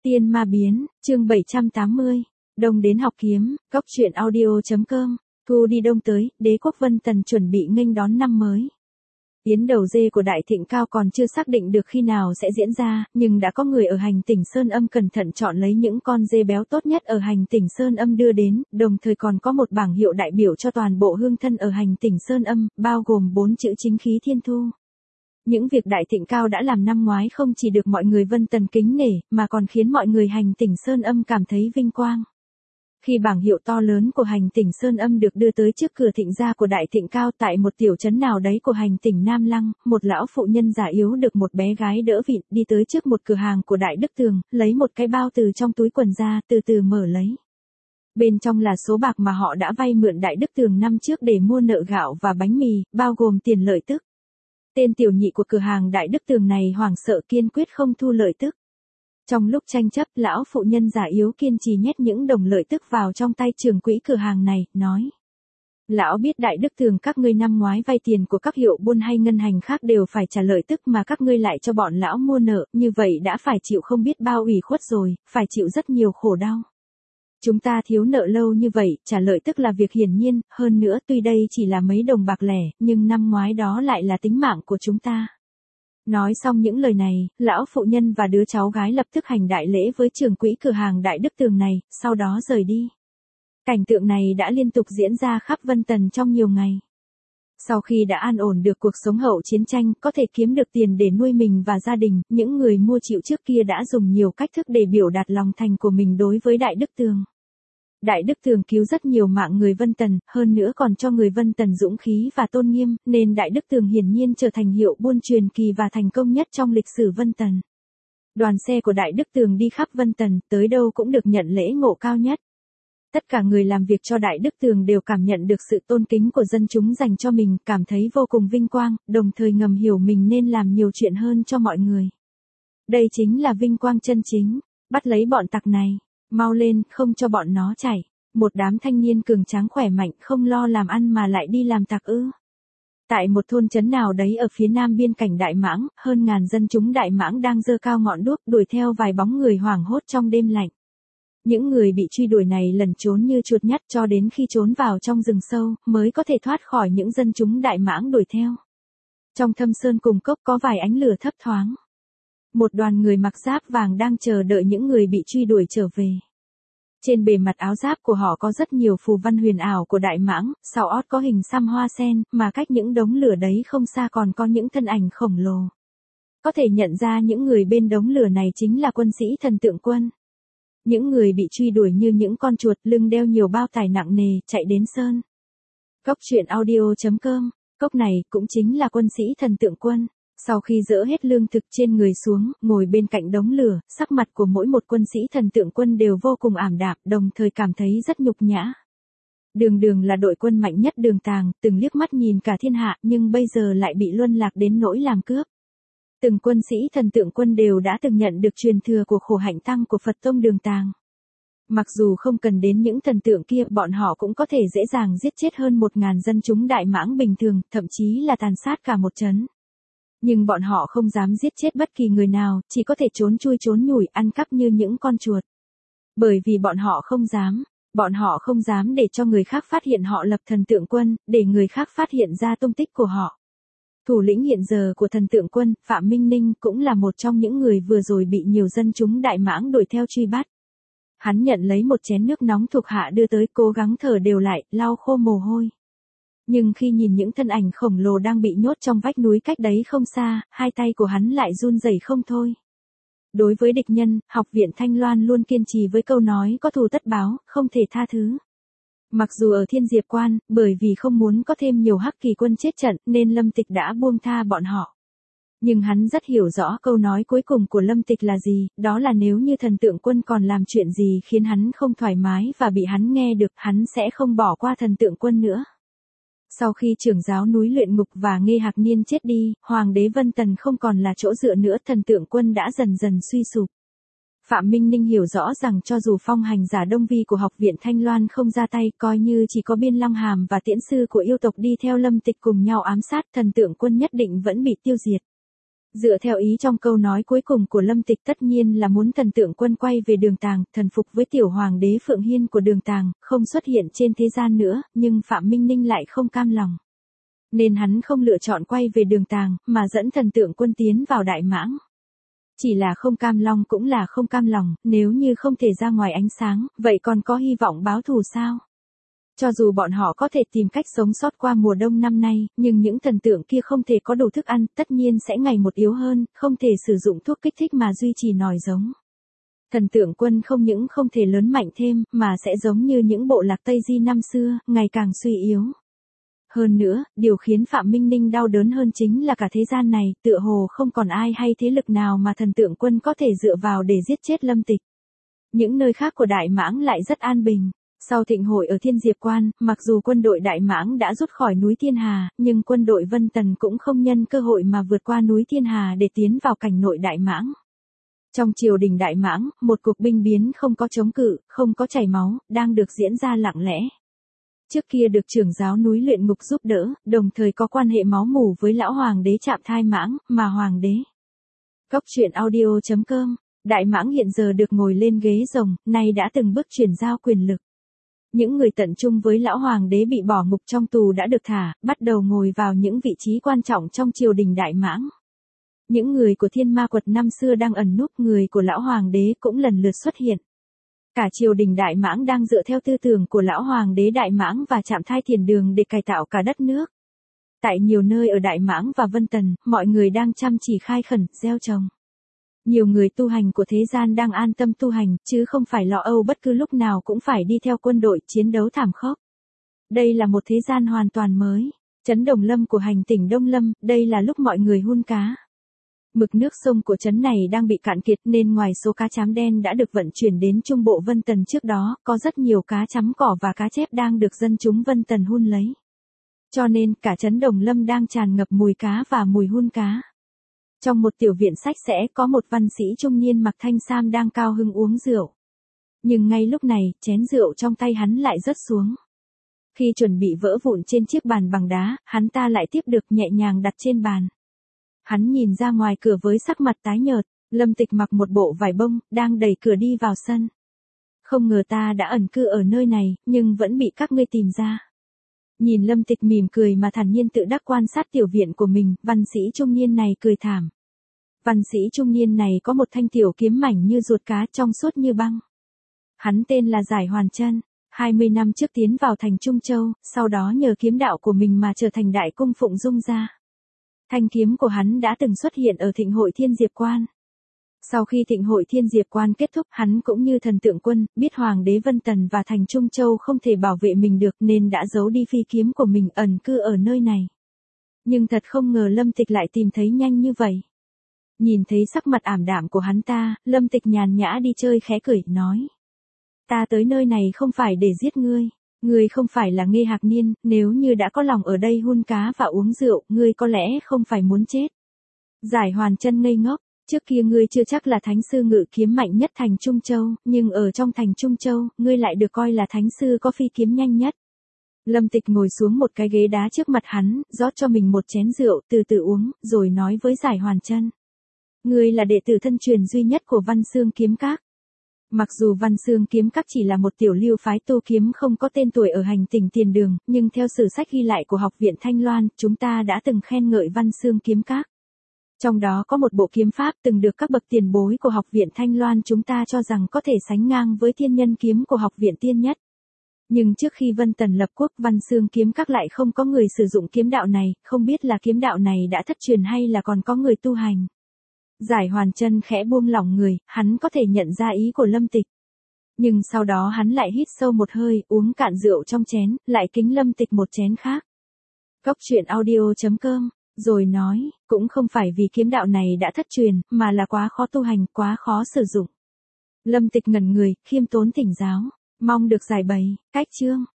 Tiên ma biến, chương 780. Đông đến học kiếm, góc truyện audio.com. Thu đi đông tới, đế quốc Vân Tần chuẩn bị nghênh đón năm mới. Yến đầu dê của Đại Thịnh Cao còn chưa xác định được khi nào sẽ diễn ra, nhưng đã có người ở hành tỉnh Sơn Âm cẩn thận chọn lấy những con dê béo tốt nhất ở hành tỉnh Sơn Âm đưa đến, đồng thời còn có một bảng hiệu đại biểu cho toàn bộ hương thân ở hành tỉnh Sơn Âm, bao gồm 4 chữ chính khí thiên thu. Những việc Đại Thịnh Cao đã làm năm ngoái không chỉ được mọi người Vân Tần kính nể, mà còn khiến mọi người hành tỉnh Sơn Âm cảm thấy vinh quang. Khi bảng hiệu to lớn của hành tỉnh Sơn Âm được đưa tới trước cửa thịnh gia của Đại Thịnh Cao tại một tiểu trấn nào đấy của hành tỉnh Nam Lăng, một lão phụ nhân già yếu được một bé gái đỡ vịn đi tới trước một cửa hàng của Đại Đức Tường, lấy một cái bao từ trong túi quần ra, từ từ mở lấy. Bên trong là số bạc mà họ đã vay mượn Đại Đức Tường năm trước để mua nợ gạo và bánh mì, bao gồm tiền lợi tức. Tên tiểu nhị của cửa hàng Đại Đức Tường này hoảng sợ kiên quyết không thu lợi tức. Trong lúc tranh chấp, lão phụ nhân già yếu kiên trì nhét những đồng lợi tức vào trong tay trưởng quỹ cửa hàng này, nói. Lão biết Đại Đức Tường các ngươi năm ngoái vay tiền của các hiệu buôn hay ngân hàng khác đều phải trả lợi tức mà các ngươi lại cho bọn lão mua nợ, như vậy đã phải chịu không biết bao ủy khuất rồi, phải chịu rất nhiều khổ đau. Chúng ta thiếu nợ lâu như vậy, trả lợi tức là việc hiển nhiên, hơn nữa tuy đây chỉ là mấy đồng bạc lẻ, nhưng năm ngoái đó lại là tính mạng của chúng ta. Nói xong những lời này, lão phụ nhân và đứa cháu gái lập tức hành đại lễ với trưởng quỹ cửa hàng Đại Đức Tường này, sau đó rời đi. Cảnh tượng này đã liên tục diễn ra khắp Vân Tần trong nhiều ngày. Sau khi đã an ổn được cuộc sống hậu chiến tranh, có thể kiếm được tiền để nuôi mình và gia đình, những người mua chịu trước kia đã dùng nhiều cách thức để biểu đạt lòng thành của mình đối với Đại Đức Tường. Đại Đức Tường cứu rất nhiều mạng người Vân Tần, hơn nữa còn cho người Vân Tần dũng khí và tôn nghiêm, nên Đại Đức Tường hiển nhiên trở thành hiệu buôn truyền kỳ và thành công nhất trong lịch sử Vân Tần. Đoàn xe của Đại Đức Tường đi khắp Vân Tần, tới đâu cũng được nhận lễ ngộ cao nhất. Tất cả người làm việc cho Đại Đức Tường đều cảm nhận được sự tôn kính của dân chúng dành cho mình, cảm thấy vô cùng vinh quang, đồng thời ngầm hiểu mình nên làm nhiều chuyện hơn cho mọi người. Đây chính là vinh quang chân chính, bắt lấy bọn tặc này. Mau lên, không cho bọn nó chạy. Một đám thanh niên cường tráng khỏe mạnh không lo làm ăn mà lại đi làm tặc ư. Tại một thôn trấn nào đấy ở phía nam biên cảnh Đại Mãng, hơn ngàn dân chúng Đại Mãng đang giơ cao ngọn đuốc đuổi theo vài bóng người hoảng hốt trong đêm lạnh. Những người bị truy đuổi này lẩn trốn như chuột nhắt cho đến khi trốn vào trong rừng sâu, mới có thể thoát khỏi những dân chúng Đại Mãng đuổi theo. Trong thâm sơn cùng cốc có vài ánh lửa thấp thoáng. Một đoàn người mặc giáp vàng đang chờ đợi những người bị truy đuổi trở về. Trên bề mặt áo giáp của họ có rất nhiều phù văn huyền ảo của Đại Mãng, sau ót có hình xăm hoa sen, mà cách những đống lửa đấy không xa còn có những thân ảnh khổng lồ. Có thể nhận ra những người bên đống lửa này chính là quân sĩ Thần Tượng Quân. Những người bị truy đuổi như những con chuột lưng đeo nhiều bao tải nặng nề, chạy đến sơn. Góc truyện audio.com, cốc này cũng chính là quân sĩ Thần Tượng Quân. Sau khi dỡ hết lương thực trên người xuống, ngồi bên cạnh đống lửa, sắc mặt của mỗi một quân sĩ Thần Tượng Quân đều vô cùng ảm đạm, đồng thời cảm thấy rất nhục nhã. Đường Đường là đội quân mạnh nhất Đường Tàng, từng liếc mắt nhìn cả thiên hạ, nhưng bây giờ lại bị luân lạc đến nỗi làm cướp. Từng quân sĩ Thần Tượng Quân đều đã từng nhận được truyền thừa của khổ hạnh tăng của Phật tông Đường Tàng. Mặc dù không cần đến những thần tượng kia, bọn họ cũng có thể dễ dàng giết chết hơn 1.000 dân chúng Đại Mãng bình thường, thậm chí là tàn sát cả một trấn. Nhưng bọn họ không dám giết chết bất kỳ người nào, chỉ có thể trốn chui trốn nhủi, ăn cắp như những con chuột. Bởi vì bọn họ không dám để cho người khác phát hiện họ lập Thần Tượng Quân, để người khác phát hiện ra tung tích của họ. Thủ lĩnh hiện giờ của Thần Tượng Quân, Phạm Minh Ninh, cũng là một trong những người vừa rồi bị nhiều dân chúng Đại Mãng đuổi theo truy bắt. Hắn nhận lấy một chén nước nóng thuộc hạ đưa tới, cố gắng thở đều lại, lau khô mồ hôi. Nhưng khi nhìn những thân ảnh khổng lồ đang bị nhốt trong vách núi cách đấy không xa, hai tay của hắn lại run rẩy không thôi. Đối với địch nhân, Học viện Thanh Loan luôn kiên trì với câu nói có thù tất báo, không thể tha thứ. Mặc dù ở Thiên Diệp Quan, bởi vì không muốn có thêm nhiều hắc kỳ quân chết trận, nên Lâm Tịch đã buông tha bọn họ. Nhưng hắn rất hiểu rõ câu nói cuối cùng của Lâm Tịch là gì, đó là nếu như Thần Tượng Quân còn làm chuyện gì khiến hắn không thoải mái và bị hắn nghe được, hắn sẽ không bỏ qua Thần Tượng Quân nữa. Sau khi trưởng giáo núi Luyện Ngục và Nghê Hạc Niên chết đi, Hoàng đế Vân Tần không còn là chỗ dựa nữa, Thần Tượng Quân đã dần dần suy sụp. Phạm Minh Ninh hiểu rõ rằng cho dù phong hành giả Đông Vi của Học viện Thanh Loan không ra tay, coi như chỉ có Biên Long Hàm và Tiễn sư của yêu tộc đi theo Lâm Tịch cùng nhau ám sát, Thần Tượng Quân nhất định vẫn bị tiêu diệt. Dựa theo ý trong câu nói cuối cùng của Lâm Tịch tất nhiên là muốn thần tượng quân quay về Đường Tàng, thần phục với tiểu hoàng đế Phượng Hiên của Đường Tàng, không xuất hiện trên thế gian nữa, nhưng Phạm Minh Ninh lại không cam lòng. Nên hắn không lựa chọn quay về Đường Tàng, mà dẫn thần tượng quân tiến vào Đại Mãng. Chỉ là không cam lòng cũng là không cam lòng, nếu như không thể ra ngoài ánh sáng, vậy còn có hy vọng báo thù sao? Cho dù bọn họ có thể tìm cách sống sót qua mùa đông năm nay, nhưng những thần tượng kia không thể có đủ thức ăn, tất nhiên sẽ ngày một yếu hơn, không thể sử dụng thuốc kích thích mà duy trì nòi giống. Thần tượng quân không những không thể lớn mạnh thêm, mà sẽ giống như những bộ lạc Tây Di năm xưa, ngày càng suy yếu. Hơn nữa, điều khiến Phạm Minh Ninh đau đớn hơn chính là cả thế gian này, tựa hồ không còn ai hay thế lực nào mà thần tượng quân có thể dựa vào để giết chết Lâm Tịch. Những nơi khác của Đại Mãng lại rất an bình. Sau thịnh hội ở Thiên Diệp Quan, mặc dù quân đội Đại Mãng đã rút khỏi núi Thiên Hà, nhưng quân đội Vân Tần cũng không nhân cơ hội mà vượt qua núi Thiên Hà để tiến vào cảnh nội Đại Mãng. Trong triều đình Đại Mãng, một cuộc binh biến không có chống cự, không có chảy máu, đang được diễn ra lặng lẽ. Trước kia được trưởng giáo núi Luyện Ngục giúp đỡ, đồng thời có quan hệ máu mủ với lão hoàng đế Trạm Thai Mãng, mà hoàng đế. Cốc truyện audio.com, Đại Mãng hiện giờ được ngồi lên ghế rồng, nay đã từng bước chuyển giao quyền lực. Những người tận trung với lão hoàng đế bị bỏ ngục trong tù đã được thả, bắt đầu ngồi vào những vị trí quan trọng trong triều đình Đại Mãng. Những người của Thiên Ma Quật năm xưa đang ẩn núp, người của lão hoàng đế cũng lần lượt xuất hiện. Cả triều đình Đại Mãng đang dựa theo tư tưởng của lão hoàng đế Đại Mãng và Trạm Thai Thiền Đường để cải tạo cả đất nước. Tại nhiều nơi ở Đại Mãng và Vân Tần, mọi người đang chăm chỉ khai khẩn, gieo trồng. Nhiều người tu hành của thế gian đang an tâm tu hành, chứ không phải lo âu bất cứ lúc nào cũng phải đi theo quân đội chiến đấu thảm khốc. Đây là một thế gian hoàn toàn mới. Trấn Đồng Lâm của hành tỉnh Đông Lâm, đây là lúc mọi người hun cá. Mực nước sông của trấn này đang bị cạn kiệt nên ngoài số cá trám đen đã được vận chuyển đến Trung Bộ Vân Tần trước đó, có rất nhiều cá chấm cỏ và cá chép đang được dân chúng Vân Tần hun lấy. Cho nên cả trấn Đồng Lâm đang tràn ngập mùi cá và mùi hun cá. Trong một tiểu viện sách sẽ có một văn sĩ trung niên mặc thanh sam đang cao hứng uống rượu. Nhưng ngay lúc này, chén rượu trong tay hắn lại rớt xuống. Khi chuẩn bị vỡ vụn trên chiếc bàn bằng đá, hắn ta lại tiếp được nhẹ nhàng đặt trên bàn. Hắn nhìn ra ngoài cửa với sắc mặt tái nhợt, Lâm Tịch mặc một bộ vải bông, đang đẩy cửa đi vào sân. Không ngờ ta đã ẩn cư ở nơi này, nhưng vẫn bị các ngươi tìm ra. Nhìn Lâm Tịch mỉm cười mà thản nhiên tự đắc quan sát tiểu viện của mình, văn sĩ trung niên này cười thảm. Văn sĩ trung niên này có một thanh tiểu kiếm mảnh như ruột cá, trong suốt như băng. Hắn tên là Giải Hoàn Chân, 20 năm trước tiến vào thành Trung Châu, sau đó nhờ kiếm đạo của mình mà trở thành đại cung phụng Dung gia. Thanh kiếm của hắn đã từng xuất hiện ở thịnh hội Thiên Diệp Quan. Sau khi thịnh hội Thiên Diệp Quan kết thúc, hắn cũng như thần tượng quân, biết hoàng đế Vân Tần và thành Trung Châu không thể bảo vệ mình được nên đã giấu đi phi kiếm của mình, ẩn cư ở nơi này. Nhưng thật không ngờ Lâm Tịch lại tìm thấy nhanh như vậy. Nhìn thấy sắc mặt ảm đạm của hắn ta, Lâm Tịch nhàn nhã đi chơi khẽ cười, nói. Ta tới nơi này không phải để giết ngươi. Ngươi không phải là Nghê Hạc Niên, nếu như đã có lòng ở đây hun cá và uống rượu, ngươi có lẽ không phải muốn chết. Giải Hoàn Chân ngây ngốc, trước kia ngươi chưa chắc là thánh sư ngự kiếm mạnh nhất thành Trung Châu, nhưng ở trong thành Trung Châu, ngươi lại được coi là thánh sư có phi kiếm nhanh nhất. Lâm Tịch ngồi xuống một cái ghế đá trước mặt hắn, rót cho mình một chén rượu, từ từ uống, rồi nói với Giải Hoàn Chân. Ngươi là đệ tử thân truyền duy nhất của Văn Xương Kiếm Các. Mặc dù Văn Xương Kiếm Các chỉ là một tiểu lưu phái tu kiếm không có tên tuổi ở hành tỉnh Tiền Đường, nhưng theo sử sách ghi lại của Học viện Thanh Loan, chúng ta đã từng khen ngợi Văn Xương Kiếm Các. Trong đó có một bộ kiếm pháp từng được các bậc tiền bối của Học viện Thanh Loan chúng ta cho rằng có thể sánh ngang với Thiên Nhân Kiếm của Học viện Tiên Nhất. Nhưng trước khi Vân Tần lập quốc, Văn Xương Kiếm Các lại không có người sử dụng kiếm đạo này, không biết là kiếm đạo này đã thất truyền hay là còn có người tu hành. Giải Hoàn Chân khẽ buông lỏng người, hắn có thể nhận ra ý của Lâm Tịch. Nhưng sau đó hắn lại hít sâu một hơi, uống cạn rượu trong chén, lại kính Lâm Tịch một chén khác. Cốc truyện audio.com, rồi nói, cũng không phải vì kiếm đạo này đã thất truyền, mà là quá khó tu hành, quá khó sử dụng. Lâm Tịch ngẩn người, khiêm tốn thỉnh giáo, mong được giải bày, cách chương.